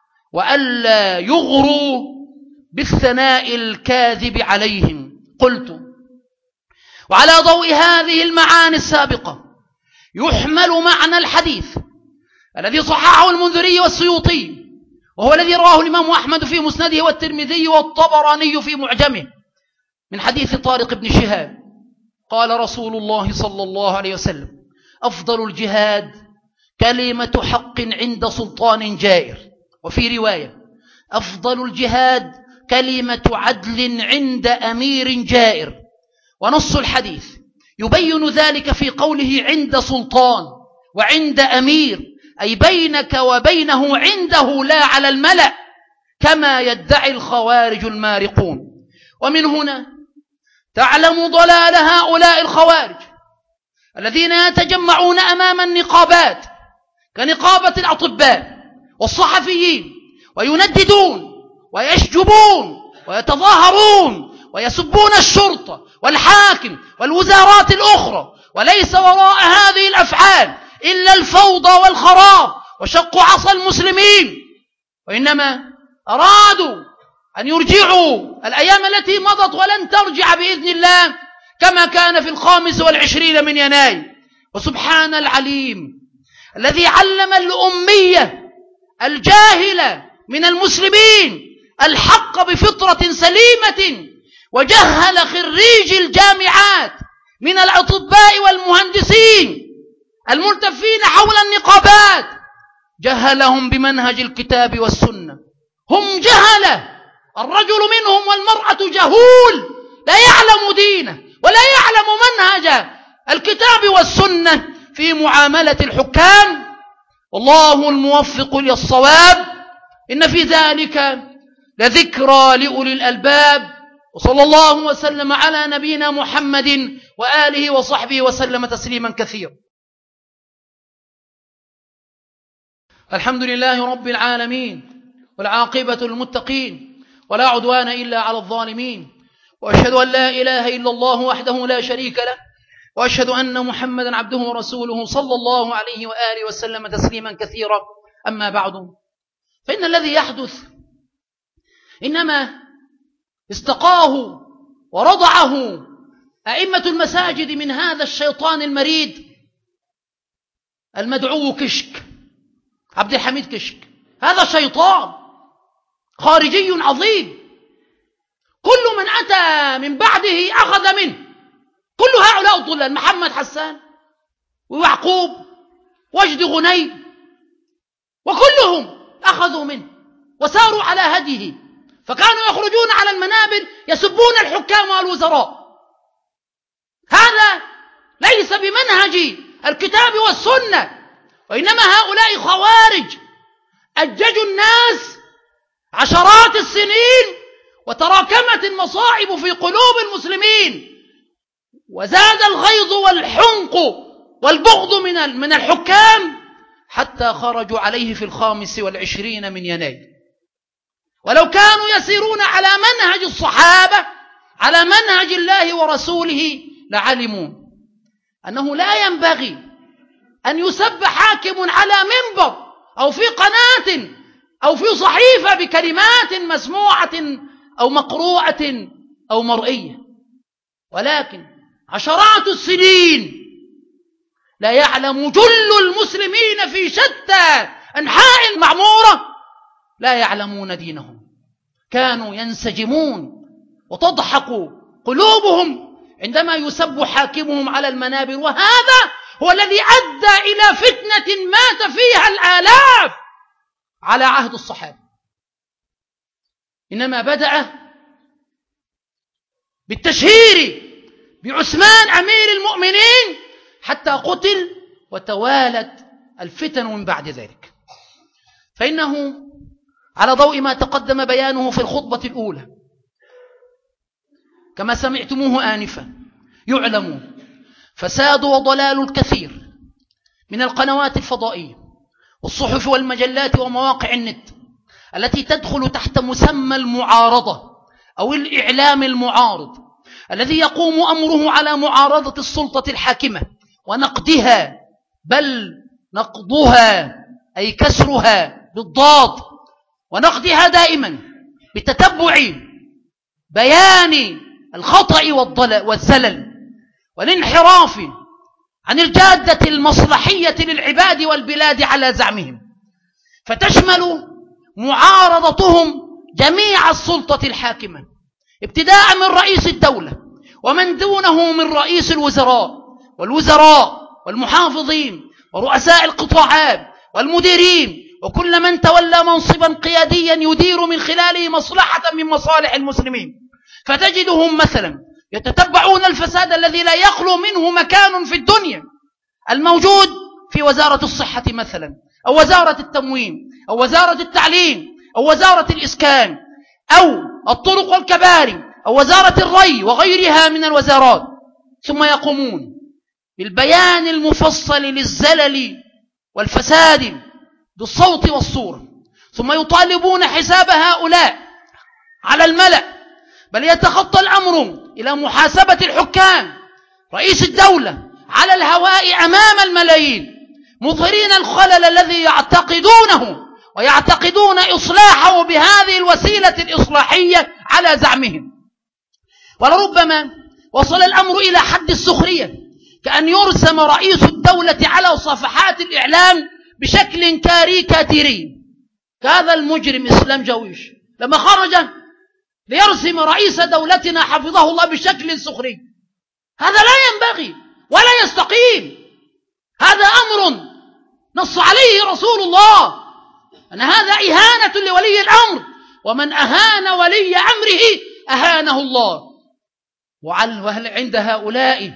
وألا يغروا بالثناء الكاذب عليهم. قلت: وعلى ضوء هذه المعاني السابقة يحمل معنى الحديث الذي صححه المنذري والسيوطي، وهو الذي رواه الإمام أحمد في مسنده والترمذي والطبراني في معجمه، من حديث طارق بن شهاب قال رسول الله صلى الله عليه وسلم: أفضل الجهاد كلمة حق عند سلطان جائر. وفي رواية: أفضل الجهاد كلمة عدل عند أمير جائر. ونص الحديث يبين ذلك في قوله عند سلطان وعند أمير، أي بينك وبينه عنده لا على الملأ كما يدعي الخوارج المارقون. ومن هنا تعلم ضلال هؤلاء الخوارج الذين يتجمعون أمام النقابات كنقابة الأطباء والصحفيين وينددون ويشجبون ويتظاهرون ويسبون الشرطة والحاكم والوزارات الأخرى، وليس وراء هذه الأفعال إلا الفوضى والخراب وشق عصا المسلمين، وإنما أرادوا أن يرجعوا الأيام التي مضت ولن ترجع بإذن الله كما كان في الخامس والعشرين من يناير. وسبحان العليم الذي علم الأمية الجاهلة من المسلمين الحق بفطرة سليمة، وجهل خريج الجامعات من الأطباء والمهندسين الملتفين حول النقابات، جهلهم بمنهج الكتاب والسنة. هم جهلة، الرجل منهم والمرأة جهول، لا يعلم دينه ولا يعلم منهج الكتاب والسنة في معاملة الحكام. والله الموفق للصواب. إن في ذلك لذكرى لأولي الألباب. وصلى الله وسلم على نبينا محمد وآله وصحبه وسلم تسليما كثيرا. الحمد لله رب العالمين، والعاقبة للمتقين، ولا عدوان إلا على الظالمين، وأشهد أن لا إله إلا الله وحده لا شريك له، وأشهد أن محمدا عبده ورسوله صلى الله عليه وآله وسلم تسليما كثيرا. أما بعد، فإن الذي يحدث إنما استقاه ورضعه أئمة المساجد من هذا الشيطان المريد المدعو كشك، عبد الحميد كشك. هذا شيطان خارجي عظيم، كل من أتى من بعده أخذ منه. كل هؤلاء الضلال، محمد حسان ويعقوب وجد غنيم، وكلهم أخذوا منه وساروا على هديه، فكانوا يخرجون على المنابر يسبون الحكام والوزراء. هذا ليس بمنهج الكتاب والسنة، وإنما هؤلاء خوارج أججوا الناس عشرات السنين، وتراكمت المصائب في قلوب المسلمين، وزاد الغيظ والحنق والبغض من من الحكام حتى خرجوا عليه في الخامس والعشرين من يناير. ولو كانوا يسيرون على منهج الصحابة، على منهج الله ورسوله، لعلموا أنه لا ينبغي أن يسب حاكم على منبر أو في قناة أو في صحيفة بكلمات مسموعة أو مقروءة أو مرئية، ولكن عشرات السنين لا يعلم جل المسلمين في شتى أنحاء المعمورة، لا يعلمون دينهم، كانوا ينسجمون وتضحك قلوبهم عندما يسب حاكمهم على المنابر. وهذا هو الذي أدى إلى فتنة مات فيها الآلاف على عهد الصحابة. إنما بدأ بالتشهير بعثمان أمير المؤمنين حتى قتل، وتوالت الفتن من بعد ذلك. فإنه على ضوء ما تقدم بيانه في الخطبة الأولى كما سمعتموه آنفا، يعلم فساد وضلال الكثير من القنوات الفضائية والصحف والمجلات ومواقع النت التي تدخل تحت مسمى المعارضة أو الإعلام المعارض، الذي يقوم أمره على معارضة السلطة الحاكمة ونقدها، بل نقضها أي كسرها بالضاد، ونقدها دائما بتتبع بيان الخطأ والزلل والانحراف عن الجادة المصلحية للعباد والبلاد على زعمهم، فتشمل معارضتهم جميع السلطة الحاكمة، ابتداء من رئيس الدولة ومن دونه من رئيس الوزراء والوزراء والمحافظين ورؤساء القطاعات والمديرين وكل من تولى منصبا قياديا يدير من خلاله مصلحة من مصالح المسلمين. فتجدهم مثلا يتتبعون الفساد الذي لا يخلو منه مكان في الدنيا، الموجود في وزارة الصحة مثلا، أو وزارة التموين، أو وزارة التعليم، أو وزارة الإسكان، أو الطرق والكباري، أو وزارة الري وغيرها من الوزارات، ثم يقومون بالبيان المفصل للزلل والفساد بالصوت والصورة، ثم يطالبون حساب هؤلاء على الملأ، بل يتخطى الأمر إلى محاسبة الحكام، رئيس الدولة على الهواء أمام الملايين، مظهرين الخلل الذي يعتقدونه ويعتقدون إصلاحه بهذه الوسيلة الإصلاحية على زعمهم. ولربما وصل الأمر إلى حد السخرية، كأن يرسم رئيس الدولة على صفحات الإعلام بشكل كاريكاتيري، كهذا المجرم إسلام جويش لما خرج ليرسم رئيس دولتنا حفظه الله بشكل سخري. هذا لا ينبغي ولا يستقيم، هذا أمر نص عليه رسول الله أن هذا إهانة لولي الأمر، ومن أهان ولي أمره أهانه الله. وهل عند هؤلاء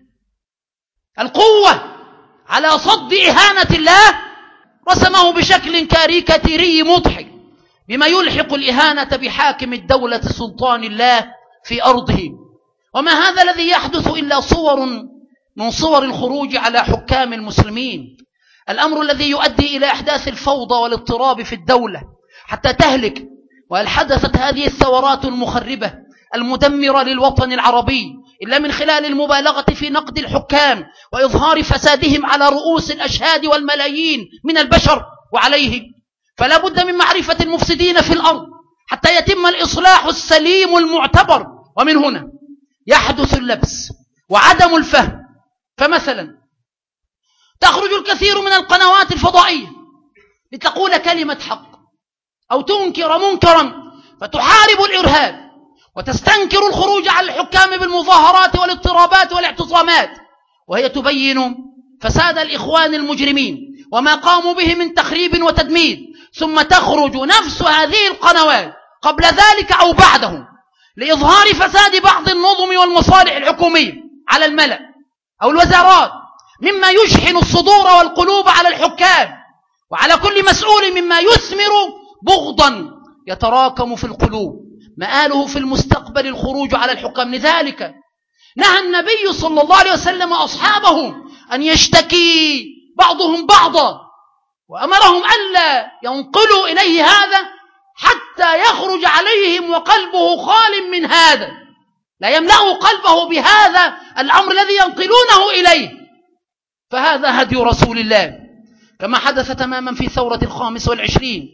القوة على صد إهانة الله؟ رسمه بشكل كاريكاتيري مضحك بما يلحق الإهانة بحاكم الدولة سلطان الله في أرضه. وما هذا الذي يحدث إلا صور من صور الخروج على حكام المسلمين، الأمر الذي يؤدي إلى إحداث الفوضى والاضطراب في الدولة حتى تهلك. وهل حدثت هذه الثورات المخربة المدمرة للوطن العربي إلا من خلال المبالغة في نقد الحكام وإظهار فسادهم على رؤوس الأشهاد والملايين من البشر؟ وعليه فلا بد من معرفة المفسدين في الأرض حتى يتم الإصلاح السليم المعتبر. ومن هنا يحدث اللبس وعدم الفهم. فمثلا تخرج الكثير من القنوات الفضائية لتقول كلمة حق أو تنكر منكرا فتحارب الإرهاب وتستنكر الخروج على الحكام بالمظاهرات والاضطرابات والاعتصامات، وهي تبين فساد الإخوان المجرمين وما قاموا به من تخريب وتدمير، ثم تخرج نفس هذه القنوات قبل ذلك أو بعده لإظهار فساد بعض النظم والمصالح الحكومية على الملأ أو الوزارات مما يشحن الصدور والقلوب على الحكام وعلى كل مسؤول، مما يثمر بغضا يتراكم في القلوب مآله في المستقبل الخروج على الحكام. لذلك نهى النبي صلى الله عليه وسلم أصحابه أن يشتكي بعضهم بعضا، وأمرهم ألا ينقلوا إليه هذا حتى يخرج عليهم وقلبه خال من هذا، لا يملأ قلبه بهذا الأمر الذي ينقلونه إليه. فهذا هدي رسول الله، كما حدث تماما في ثورة الخامس والعشرين،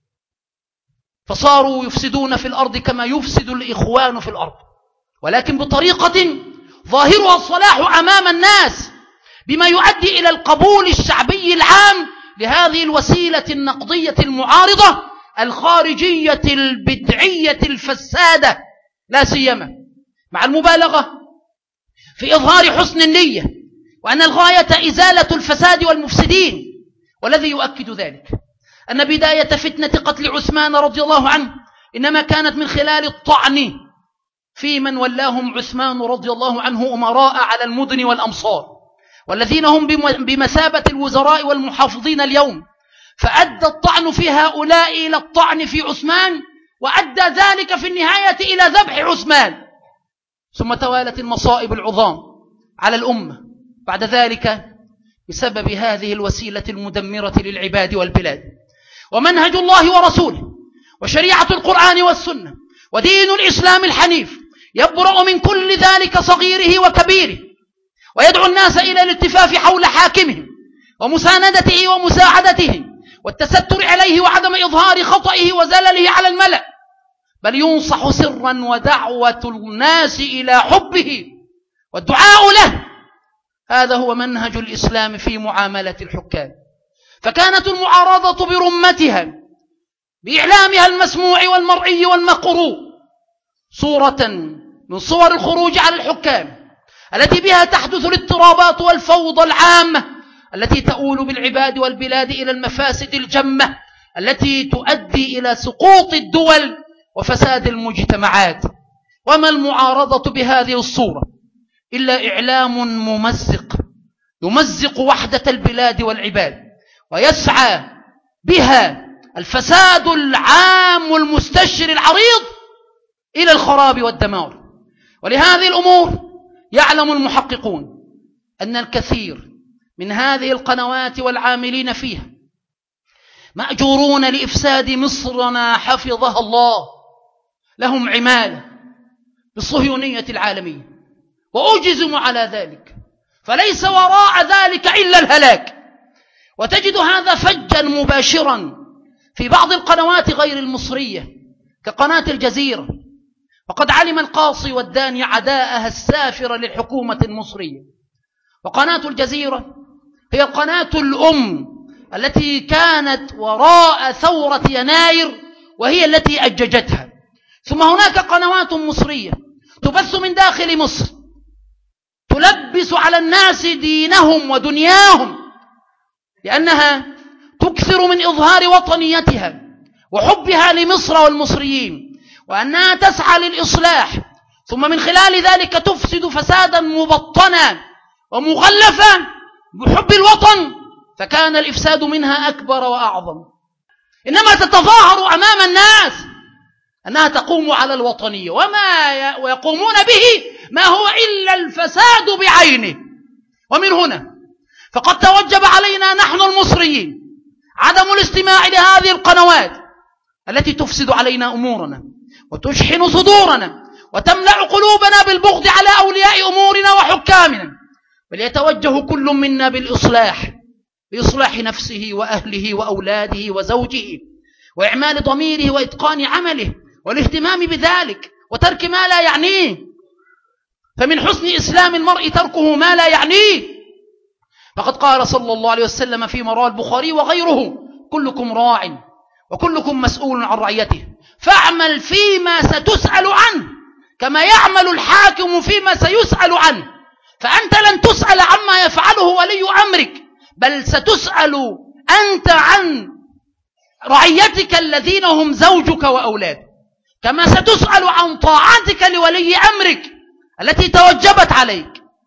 فصاروا يفسدون في الأرض كما يفسد الإخوان في الأرض، ولكن بطريقة ظاهرها الصلاح أمام الناس، بما يؤدي إلى القبول الشعبي العام لهذه الوسيلة النقضية المعارضة الخارجية البدعية الفسادة، لا سيما مع المبالغة في إظهار حسن النية، وأن الغاية إزالة الفساد والمفسدين. والذي يؤكد ذلك أن بداية فتنة قتل عثمان رضي الله عنه إنما كانت من خلال الطعن في من ولاهم عثمان رضي الله عنه أمراء على المدن والأمصار، والذين هم بمثابة الوزراء والمحافظين اليوم، فأدى الطعن في هؤلاء إلى الطعن في عثمان، وأدى ذلك في النهاية إلى ذبح عثمان. ثم توالت المصائب العظام على الأمة بعد ذلك بسبب هذه الوسيلة المدمرة للعباد والبلاد. ومنهج الله ورسوله وشريعة القرآن والسنة ودين الإسلام الحنيف يبرأ من كل ذلك صغيره وكبيره، ويدعو الناس إلى الاتفاف حول حاكمهم ومساندته ومساعدته والتستر عليه وعدم إظهار خطئه وزلله على الملأ، بل ينصح سرا ودعوة الناس إلى حبه والدعاء له. هذا هو منهج الإسلام في معاملة الحكام. فكانت المعارضة برمتها بإعلامها المسموع والمرئي والمقروء صورة من صور الخروج على الحكام التي بها تحدث الاضطرابات والفوضى العامة التي تؤول بالعباد والبلاد إلى المفاسد الجمة التي تؤدي إلى سقوط الدول وفساد المجتمعات. وما المعارضة بهذه الصورة إلا إعلام ممزق يمزق وحدة البلاد والعباد، ويسعى بها الفساد العام المستشر العريض إلى الخراب والدمار. ولهذه الأمور يعلم المحققون أن الكثير من هذه القنوات والعاملين فيها مأجورون لإفساد مصرنا حفظها الله، لهم عمالة بالصهيونية العالمية وأجزموا على ذلك، فليس وراء ذلك إلا الهلاك. وتجد هذا فجا مباشرا في بعض القنوات غير المصرية كقناة الجزيرة، وقد علم القاصي والداني عداءها السافر للحكومة المصرية. وقناة الجزيرة هي القناة الأم التي كانت وراء ثورة يناير وهي التي أججتها. ثم هناك قنوات مصرية تبث من داخل مصر تلبس على الناس دينهم ودنياهم، لأنها تكثر من إظهار وطنيتها وحبها لمصر والمصريين، وأنها تسعى للإصلاح، ثم من خلال ذلك تفسد فسادا مبطنا ومغلفا بحب الوطن، فكان الإفساد منها أكبر وأعظم. إنما تتظاهر أمام الناس أنها تقوم على الوطنية، وما يقومون به ما هو إلا الفساد بعينه. ومن هنا فقد توجب علينا نحن المصريين عدم الاستماع لهذه القنوات التي تفسد علينا أمورنا وتشحن صدورنا وتملأ قلوبنا بالبغض على أولياء أمورنا وحكامنا، بل يتوجه كل منا بالإصلاح، بإصلاح نفسه وأهله وأولاده وزوجه، وإعمال ضميره وإتقان عمله والاهتمام بذلك وترك ما لا يعنيه. فمن حسن إسلام المرء تركه ما لا يعنيه. فقد قال صلى الله عليه وسلم فيما رواه البخاري وغيره: كلكم راع وكلكم مسؤول عن رعيته، فاعمل فيما ستسأل عنه كما يعمل الحاكم فيما سيسأل عنه. فأنت لن تسأل عما يفعله ولي أمرك، بل ستسأل أنت عن رعيتك الذين هم زوجك وأولادك، كما ستسأل عن طاعتك لولي أمرك التي توجبت عليك.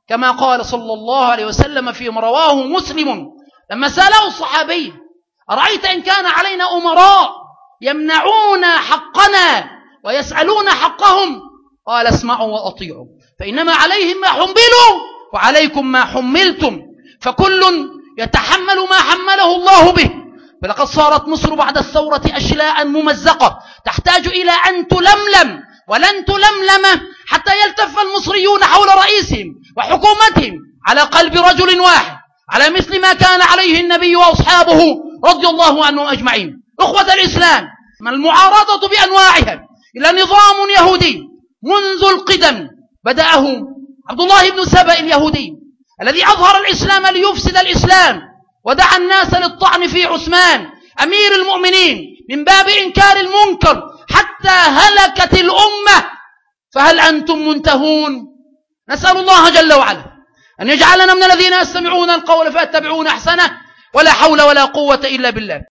كما قال صلى الله عليه وسلم فيما رواه مسلم لما سأله الصحابي: أرأيت إن كان علينا أمراء يمنعون حقنا ويسألون حقهم؟ قال: اسمعوا وأطيعوا، فإنما عليهم ما حملوا وعليكم ما حملتم، فكل يتحمل ما حمله الله به. فلقد صارت مصر بعد الثورة أشلاء ممزقة تحتاج إلى أن تلملم، ولن تلملم حتى يلتف المصريون حول رئيسهم وحكومتهم على قلب رجل واحد، على مثل ما كان عليه النبي وأصحابه رضي الله عنهم أجمعين. أخوة الإسلام، ما المعارضة بأنواعها إلى نظام يهودي منذ القدم بدأه عبد الله بن سبأ اليهودي الذي أظهر الإسلام ليفسد الإسلام، ودعا الناس للطعن في عثمان أمير المؤمنين من باب إنكار المنكر حتى هلكت الأمة. فهل أنتم منتهون؟ نسأل الله جل وعلا أن يجعلنا من الذين يستمعون القول فيتبعون أحسنه، ولا حول ولا قوة إلا بالله.